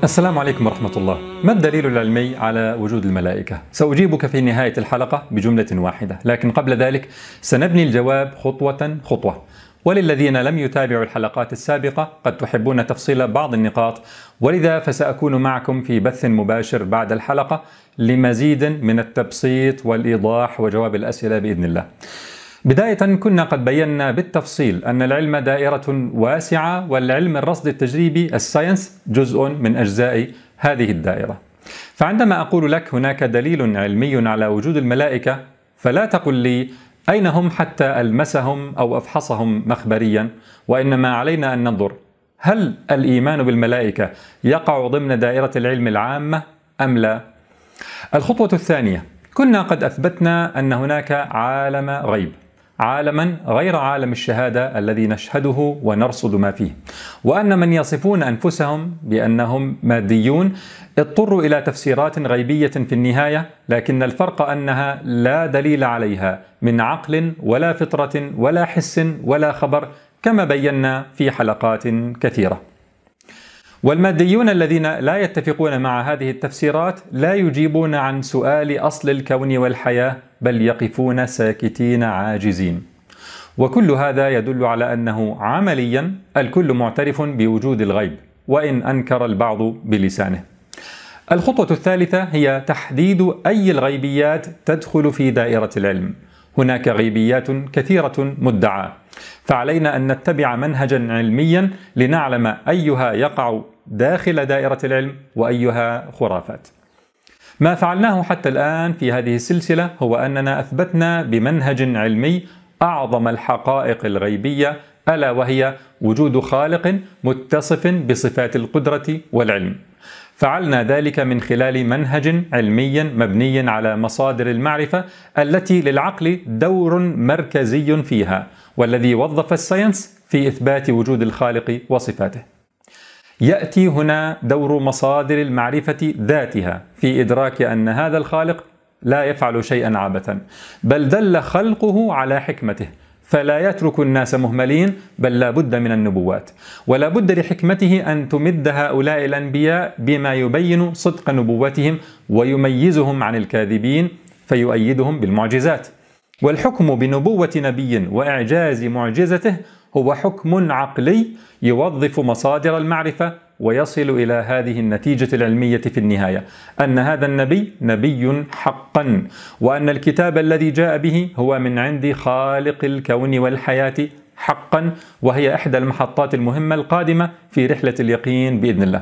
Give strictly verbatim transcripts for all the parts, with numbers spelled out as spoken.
السلام عليكم ورحمة الله. ما الدليل العلمي على وجود الملائكة؟ سأجيبك في نهاية الحلقة بجملة واحدة، لكن قبل ذلك سنبني الجواب خطوة خطوة. وللذين لم يتابعوا الحلقات السابقة قد تحبون تفصيل بعض النقاط، ولذا فسأكون معكم في بث مباشر بعد الحلقة لمزيد من التبسيط والإيضاح وجواب الأسئلة بإذن الله. بداية كنا قد بينا بالتفصيل أن العلم دائرة واسعة، والعلم الرصد التجريبي الساينس جزء من أجزاء هذه الدائرة. فعندما أقول لك هناك دليل علمي على وجود الملائكة، فلا تقل لي أين هم حتى ألمسهم أو أفحصهم مخبريا، وإنما علينا أن ننظر هل الإيمان بالملائكة يقع ضمن دائرة العلم العامة أم لا؟ الخطوة الثانية، كنا قد أثبتنا أن هناك عالم غيب، عالما غير عالم الشهادة الذي نشهده ونرصد ما فيه، وأن من يصفون أنفسهم بأنهم ماديون اضطروا إلى تفسيرات غيبية في النهاية، لكن الفرق أنها لا دليل عليها من عقل ولا فطرة ولا حس ولا خبر، كما بينا في حلقات كثيرة. والماديون الذين لا يتفقون مع هذه التفسيرات لا يجيبون عن سؤال أصل الكون والحياة، بل يقفون ساكتين عاجزين. وكل هذا يدل على أنه عمليا الكل معترف بوجود الغيب، وإن أنكر البعض بلسانه. الخطوة الثالثة هي تحديد أي الغيبيات تدخل في دائرة العلم. هناك غيبيات كثيرة مدعاة، فعلينا أن نتبع منهجا علميا لنعلم أيها يقع داخل دائرة العلم وأيها خرافات. ما فعلناه حتى الآن في هذه السلسلة هو أننا أثبتنا بمنهج علمي أعظم الحقائق الغيبية، ألا وهي وجود خالق متصف بصفات القدرة والعلم. فعلنا ذلك من خلال منهج علمي مبني على مصادر المعرفة التي للعقل دور مركزي فيها، والذي وظف الساينس في إثبات وجود الخالق وصفاته. يأتي هنا دور مصادر المعرفة ذاتها في إدراك أن هذا الخالق لا يفعل شيئا عبثا، بل دل خلقه على حكمته، فلا يترك الناس مهملين، بل لا بد من النبوات، ولا بد لحكمته أن تمد هؤلاء الأنبياء بما يبين صدق نبوتهم ويميزهم عن الكاذبين، فيؤيدهم بالمعجزات. والحكم بنبوة نبي وإعجاز معجزته هو حكم عقلي يوظف مصادر المعرفة ويصل إلى هذه النتيجة العلمية في النهاية، أن هذا النبي نبي حقا، وأن الكتاب الذي جاء به هو من عند خالق الكون والحياة حقا، وهي إحدى المحطات المهمة القادمة في رحلة اليقين بإذن الله.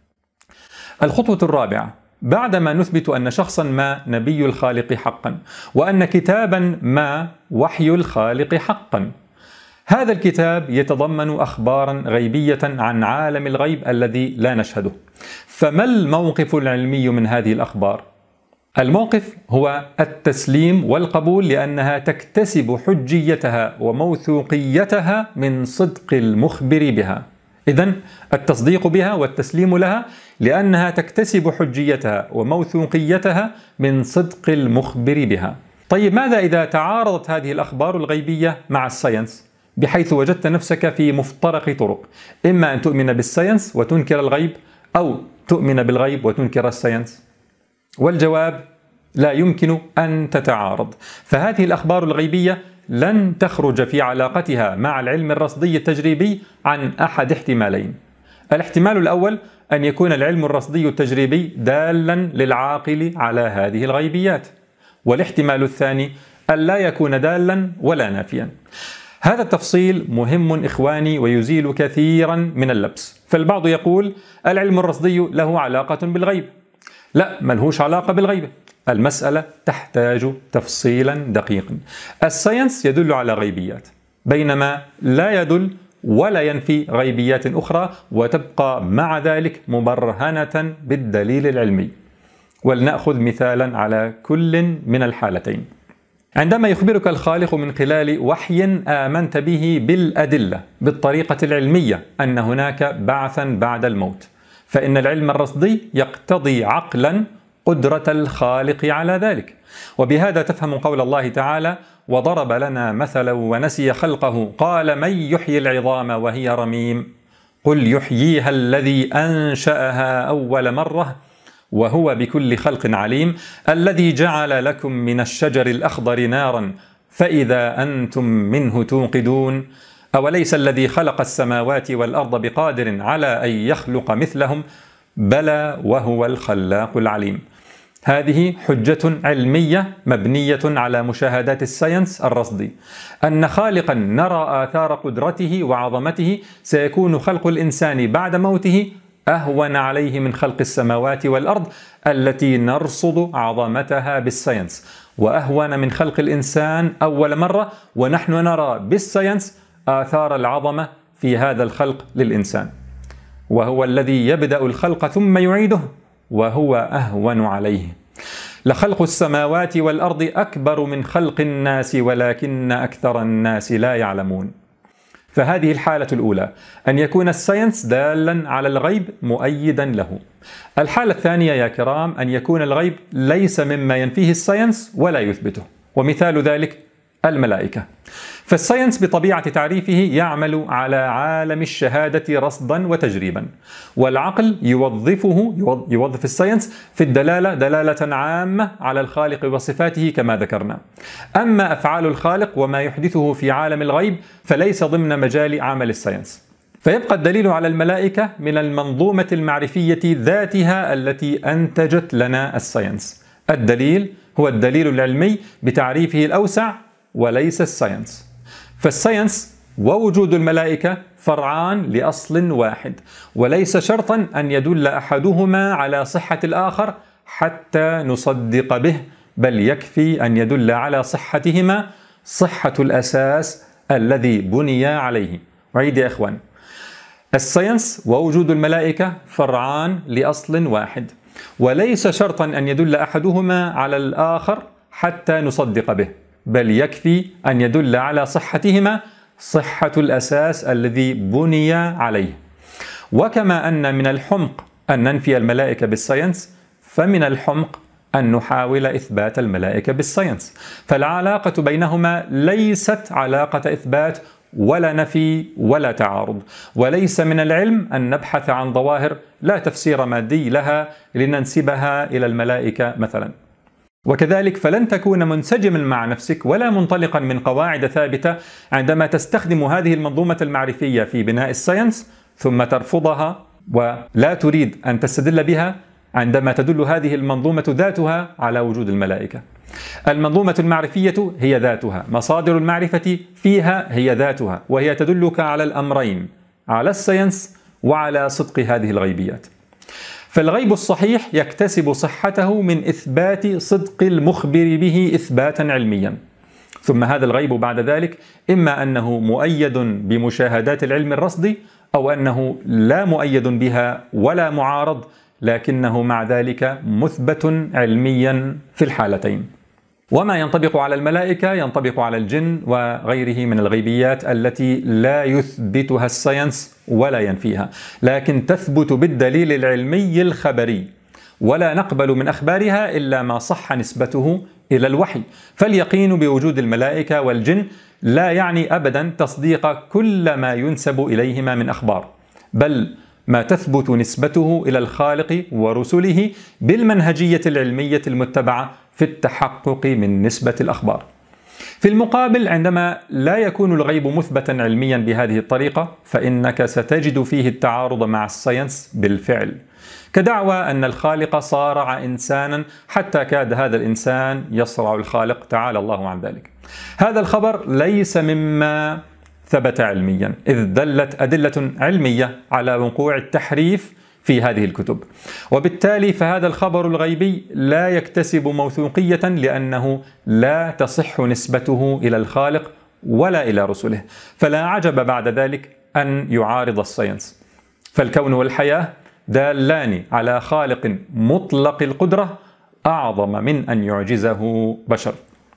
الخطوة الرابعة، بعدما نثبت أن شخصا ما نبي الخالق حقا، وأن كتابا ما وحي الخالق حقا، هذا الكتاب يتضمن أخبارا غيبية عن عالم الغيب الذي لا نشهده. فما الموقف العلمي من هذه الأخبار؟ الموقف هو التسليم والقبول، لأنها تكتسب حجيتها وموثوقيتها من صدق المخبر بها. إذن التصديق بها والتسليم لها لأنها تكتسب حجيتها وموثوقيتها من صدق المخبر بها. طيب ماذا إذا تعارضت هذه الأخبار الغيبية مع الساينس، بحيث وجدت نفسك في مفترق طرق، إما أن تؤمن بالساينس وتنكر الغيب، أو تؤمن بالغيب وتنكر الساينس؟ والجواب لا يمكن أن تتعارض. فهذه الأخبار الغيبية لن تخرج في علاقتها مع العلم الرصدي التجريبي عن أحد احتمالين. الاحتمال الأول أن يكون العلم الرصدي التجريبي دالا للعاقل على هذه الغيبيات، والاحتمال الثاني أن لا يكون دالا ولا نافيا. هذا التفصيل مهم إخواني ويزيل كثيرا من اللبس. فالبعض يقول العلم الرصدي له علاقة بالغيب. لا، ملهوش علاقة بالغيب. المسألة تحتاج تفصيلا دقيقا. الساينس يدل على غيبيات، بينما لا يدل ولا ينفي غيبيات أخرى، وتبقى مع ذلك مبرهنة بالدليل العلمي. ولنأخذ مثالا على كل من الحالتين. عندما يخبرك الخالق من خلال وحي آمنت به بالأدلة بالطريقة العلمية أن هناك بعثا بعد الموت، فإن العلم الرصدي يقتضي عقلا قدرة الخالق على ذلك. وبهذا تفهم قول الله تعالى: وضرب لنا مثلا ونسي خلقه قال من يحيي العظام وهي رميم قل يحييها الذي أنشأها أول مرة وهو بكل خلق عليم الذي جعل لكم من الشجر الأخضر نارا فإذا أنتم منه توقدون أوليس الذي خلق السماوات والأرض بقادر على أن يخلق مثلهم بلى وهو الخلاق العليم. هذه حجة علمية مبنية على مشاهدات الساينس الرصدي أن خالقا نرى آثار قدرته وعظمته سيكون خلق الإنسان بعد موته أهون عليه من خلق السماوات والأرض التي نرصد عظمتها بالساينس، وأهون من خلق الإنسان أول مرة ونحن نرى بالساينس آثار العظمة في هذا الخلق للإنسان، وهو الذي يبدأ الخلق ثم يعيده وهو أهون عليه. لخلق السماوات والأرض أكبر من خلق الناس ولكن أكثر الناس لا يعلمون. فهذه الحالة الأولى، أن يكون الساينس دالا على الغيب مؤيدا له. الحالة الثانية يا كرام أن يكون الغيب ليس مما ينفيه الساينس ولا يثبته، ومثال ذلك الملائكة. فالساينس بطبيعة تعريفه يعمل على عالم الشهادة رصدا وتجريبا، والعقل يوظفه يوظف الساينس في الدلالة دلالة عامة على الخالق وصفاته كما ذكرنا. أما أفعال الخالق وما يحدثه في عالم الغيب فليس ضمن مجال عمل الساينس. فيبقى الدليل على الملائكة من المنظومة المعرفية ذاتها التي أنتجت لنا الساينس. الدليل هو الدليل العلمي بتعريفه الأوسع وليس الساينس. فالساينس ووجود الملائكة فرعان لأصل واحد، وليس شرطا أن يدل أحدهما على صحة الآخر حتى نصدق به، بل يكفي أن يدل على صحتهما صحة الأساس الذي بني عليه. وعيد يا إخوان، الساينس ووجود الملائكة فرعان لأصل واحد، وليس شرطا أن يدل أحدهما على الآخر حتى نصدق به، بل يكفي أن يدل على صحتهما صحة الأساس الذي بني عليه. وكما أن من الحمق أن ننفي الملائكة بالساينس، فمن الحمق أن نحاول إثبات الملائكة بالساينس. فالعلاقة بينهما ليست علاقة إثبات ولا نفي ولا تعارض، وليس من العلم أن نبحث عن ظواهر لا تفسير مادي لها لننسبها إلى الملائكة مثلا. وكذلك فلن تكون منسجما مع نفسك ولا منطلقا من قواعد ثابتة عندما تستخدم هذه المنظومة المعرفية في بناء الساينس ثم ترفضها ولا تريد أن تستدل بها عندما تدل هذه المنظومة ذاتها على وجود الملائكة. المنظومة المعرفية هي ذاتها، مصادر المعرفة فيها هي ذاتها، وهي تدلك على الأمرين، على الساينس وعلى صدق هذه الغيبيات. فالغيب الصحيح يكتسب صحته من إثبات صدق المخبر به إثباتا علميا، ثم هذا الغيب بعد ذلك إما أنه مؤيد بمشاهدات العلم الرصدي أو أنه لا مؤيد بها ولا معارض، لكنه مع ذلك مثبت علميا في الحالتين. وما ينطبق على الملائكة ينطبق على الجن وغيره من الغيبيات التي لا يثبتها الساينس ولا ينفيها، لكن تثبت بالدليل العلمي الخبري، ولا نقبل من أخبارها إلا ما صح نسبته إلى الوحي. فاليقين بوجود الملائكة والجن لا يعني أبدا تصديق كل ما ينسب إليهما من أخبار، بل ما تثبت نسبته إلى الخالق ورسله بالمنهجية العلمية المتبعة في التحقق من نسبة الأخبار. في المقابل عندما لا يكون الغيب مثبتا علميا بهذه الطريقة فإنك ستجد فيه التعارض مع الساينس بالفعل، كدعوى أن الخالق صارع إنسانا حتى كاد هذا الإنسان يصرع الخالق، تعالى الله عن ذلك. هذا الخبر ليس مما ثبت علميا، إذ دلت أدلة علمية على وقوع التحريف في هذه الكتب، وبالتالي فهذا الخبر الغيبي لا يكتسب موثوقية لأنه لا تصح نسبته إلى الخالق ولا إلى رسله، فلا عجب بعد ذلك أن يعارض الساينس. فالكون والحياة دالان على خالق مطلق القدرة أعظم من أن يعجزه بشر.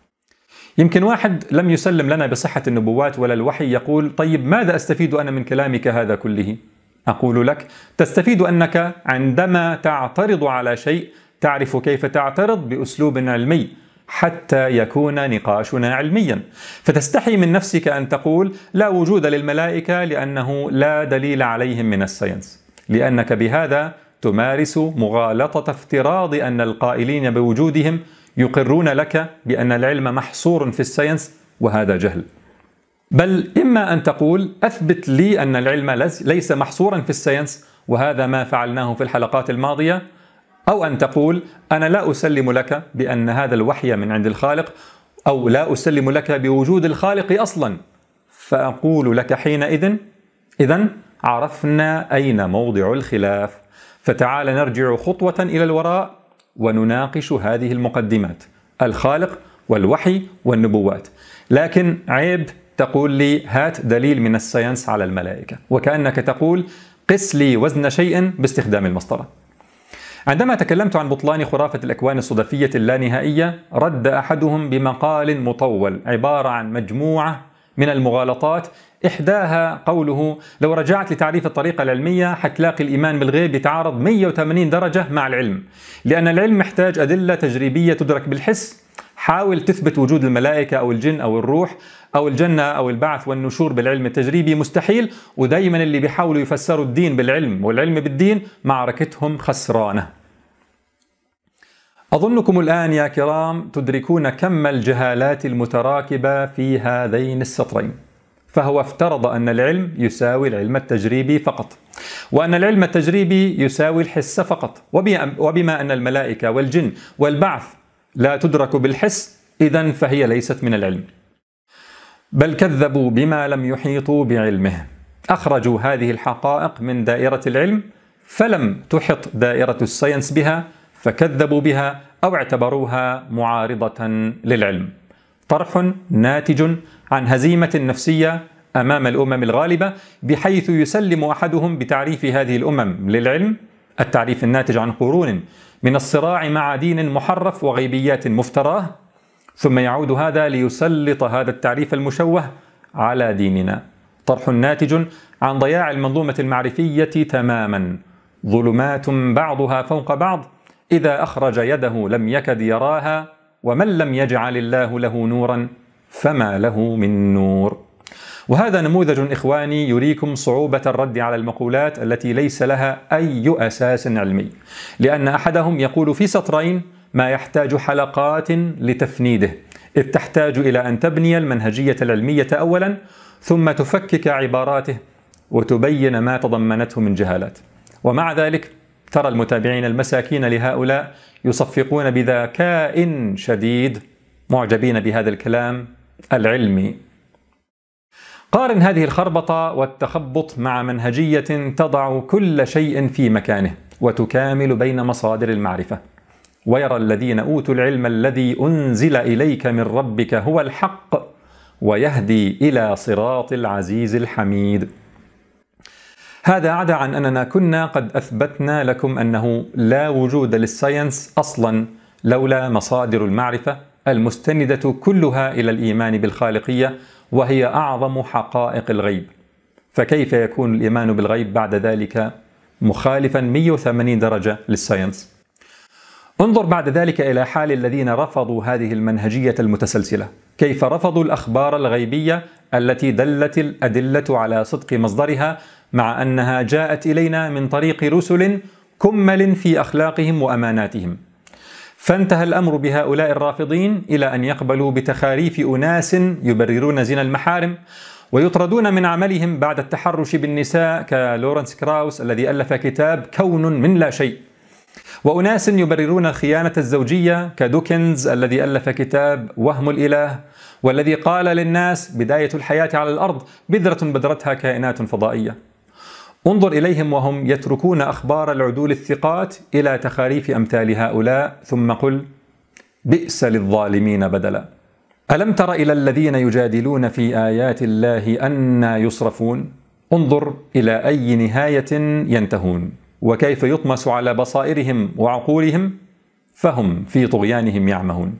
يمكن واحد لم يسلم لنا بصحة النبوات ولا الوحي يقول: طيب ماذا أستفيد أنا من كلامك هذا كله؟ أقول لك: تستفيد أنك عندما تعترض على شيء تعرف كيف تعترض بأسلوب علمي، حتى يكون نقاشنا علميا. فتستحي من نفسك أن تقول لا وجود للملائكة لأنه لا دليل عليهم من الساينس، لأنك بهذا تمارس مغالطة افتراض أن القائلين بوجودهم يقرون لك بأن العلم محصور في الساينس، وهذا جهل. بل إما أن تقول أثبت لي أن العلم ليس محصورا في الساينس، وهذا ما فعلناه في الحلقات الماضية، أو أن تقول أنا لا أسلم لك بأن هذا الوحي من عند الخالق، أو لا أسلم لك بوجود الخالق أصلا، فأقول لك حينئذ إذن عرفنا أين موضع الخلاف، فتعال نرجع خطوة إلى الوراء ونناقش هذه المقدمات: الخالق والوحي والنبوات. لكن عيب تقول لي هات دليل من الساينس على الملائكة، وكأنك تقول قس لي وزن شيء باستخدام المسطرة. عندما تكلمت عن بطلان خرافة الأكوان الصدفية اللانهائية، رد أحدهم بمقال مطول عبارة عن مجموعة من المغالطات، إحداها قوله لو رجعت لتعريف الطريقة العلمية حتلاقي الإيمان بالغيب يتعارض مئة وثمانين درجة مع العلم، لأن العلم محتاج أدلة تجريبية تدرك بالحس. حاول تثبت وجود الملائكة أو الجن أو الروح أو الجنة أو البعث والنشور بالعلم التجريبي، مستحيل. ودايما اللي بيحاولوا يفسروا الدين بالعلم والعلم بالدين معركتهم خسرانة. أظنكم الآن يا كرام تدركون كم الجهالات المتراكبة في هذين السطرين. فهو افترض أن العلم يساوي العلم التجريبي فقط، وأن العلم التجريبي يساوي الحس فقط، وبما أن الملائكة والجن والبعث لا تدرك بالحس، إذن فهي ليست من العلم. بل كذبوا بما لم يحيطوا بعلمه، أخرجوا هذه الحقائق من دائرة العلم، فلم تحط دائرة الساينس بها، فكذبوا بها أو اعتبروها معارضة للعلم. طرح ناتج عن هزيمة نفسية أمام الأمم الغالبة، بحيث يسلم أحدهم بتعريف هذه الأمم للعلم، التعريف الناتج عن قرون من الصراع مع دين محرف وغيبيات مفتراه، ثم يعود هذا ليسلط هذا التعريف المشوه على ديننا. طرح ناتج عن ضياع المنظومة المعرفية تماما، ظلمات بعضها فوق بعض، إذا أخرج يده لم يكد يراها، ومن لم يجعل الله له نورا فما له من نور. وهذا نموذج إخواني يريكم صعوبة الرد على المقولات التي ليس لها أي أساس علمي، لأن أحدهم يقول في سطرين ما يحتاج حلقات لتفنيده، إذ تحتاج إلى أن تبني المنهجية العلمية أولا، ثم تفكك عباراته وتبين ما تضمنته من جهالات. ومع ذلك ترى المتابعين المساكين لهؤلاء يصفقون بذكاء شديد، معجبين بهذا الكلام العلمي. قارن هذه الخربطة والتخبط مع منهجية تضع كل شيء في مكانه وتكامل بين مصادر المعرفة. ويرى الذين أوتوا العلم الذي أنزل إليك من ربك هو الحق ويهدي إلى صراط العزيز الحميد. هذا عدا عن أننا كنا قد أثبتنا لكم أنه لا وجود للساينس أصلا لولا مصادر المعرفة المستندة كلها إلى الإيمان بالخالقية، وهي أعظم حقائق الغيب. فكيف يكون الإيمان بالغيب بعد ذلك مخالفا مئة وثمانين درجة للساينس؟ انظر بعد ذلك إلى حال الذين رفضوا هذه المنهجية المتسلسلة، كيف رفضوا الأخبار الغيبية التي دلت الأدلة على صدق مصدرها، مع أنها جاءت إلينا من طريق رسل كمل في أخلاقهم وأماناتهم. فانتهى الأمر بهؤلاء الرافضين إلى أن يقبلوا بتخاريف أناس يبررون زنا المحارم ويطردون من عملهم بعد التحرش بالنساء، كلورنس كراوس الذي ألف كتاب كون من لا شيء، وأناس يبررون خيانة الزوجية كدوكنز الذي ألف كتاب وهم الإله، والذي قال للناس بداية الحياة على الأرض بذرة بدرتها كائنات فضائية. انظر إليهم وهم يتركون أخبار العدول الثقات إلى تخاريف أمثال هؤلاء، ثم قل بئس للظالمين بدلا. ألم تر إلى الذين يجادلون في آيات الله أنى يصرفون؟ انظر إلى أي نهاية ينتهون، وكيف يطمس على بصائرهم وعقولهم فهم في طغيانهم يعمهون.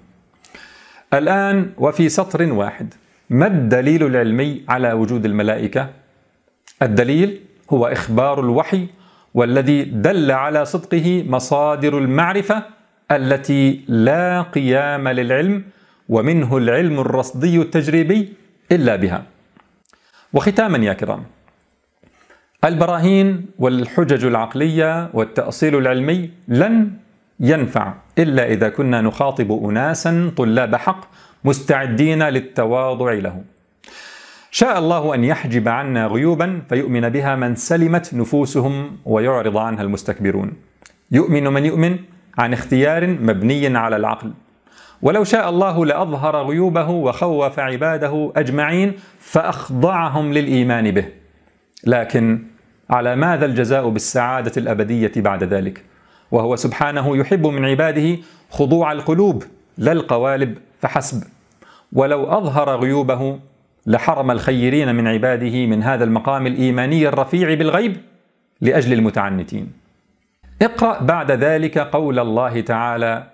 الآن وفي سطر واحد، ما الدليل العلمي على وجود الملائكة؟ الدليل هو إخبار الوحي، والذي دل على صدقه مصادر المعرفة التي لا قيام للعلم ومنه العلم الرصدي التجريبي إلا بها. وختاما يا كرام، البراهين والحجج العقلية والتأصيل العلمي لن ينفع إلا إذا كنا نخاطب أناسا طلاب حق مستعدين للتواضع له. شاء الله أن يحجب عنا غيوبا فيؤمن بها من سلمت نفوسهم ويعرض عنها المستكبرون. يؤمن من يؤمن عن اختيار مبني على العقل، ولو شاء الله لأظهر غيوبه وخوف عباده أجمعين فأخضعهم للإيمان به، لكن على ماذا الجزاء بالسعادة الأبدية بعد ذلك؟ وهو سبحانه يحب من عباده خضوع القلوب لا القوالب فحسب، ولو أظهر غيوبه لحرم الخيرين من عباده من هذا المقام الإيماني الرفيع بالغيب لأجل المتعنتين. اقرأ بعد ذلك قول الله تعالى: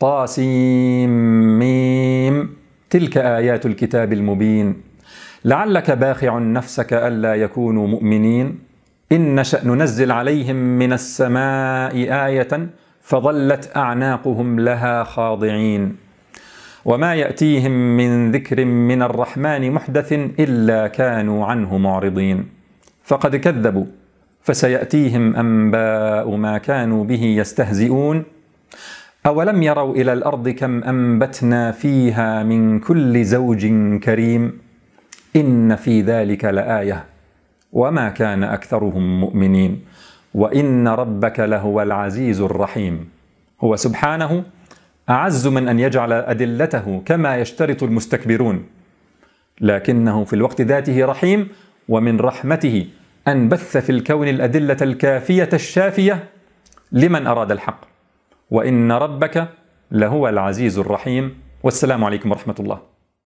طاسيم، تلك آيات الكتاب المبين، لعلك باخع نفسك ألا يكونوا مؤمنين، إن نشأ ننزل عليهم من السماء آية فظلت أعناقهم لها خاضعين، وما يأتيهم من ذكر من الرحمن محدث إلا كانوا عنه معرضين، فقد كذبوا فسيأتيهم أنباء ما كانوا به يستهزئون، أولم يروا إلى الأرض كم أنبتنا فيها من كل زوج كريم، إن في ذلك لآية وما كان أكثرهم مؤمنين وإن ربك لهو العزيز الرحيم. هو سبحانه أعز من أن يجعل أدلته كما يشترط المستكبرون، لكنه في الوقت ذاته رحيم، ومن رحمته أن بث في الكون الأدلة الكافية الشافية لمن أراد الحق، وإن ربك لهو العزيز الرحيم. والسلام عليكم ورحمة الله.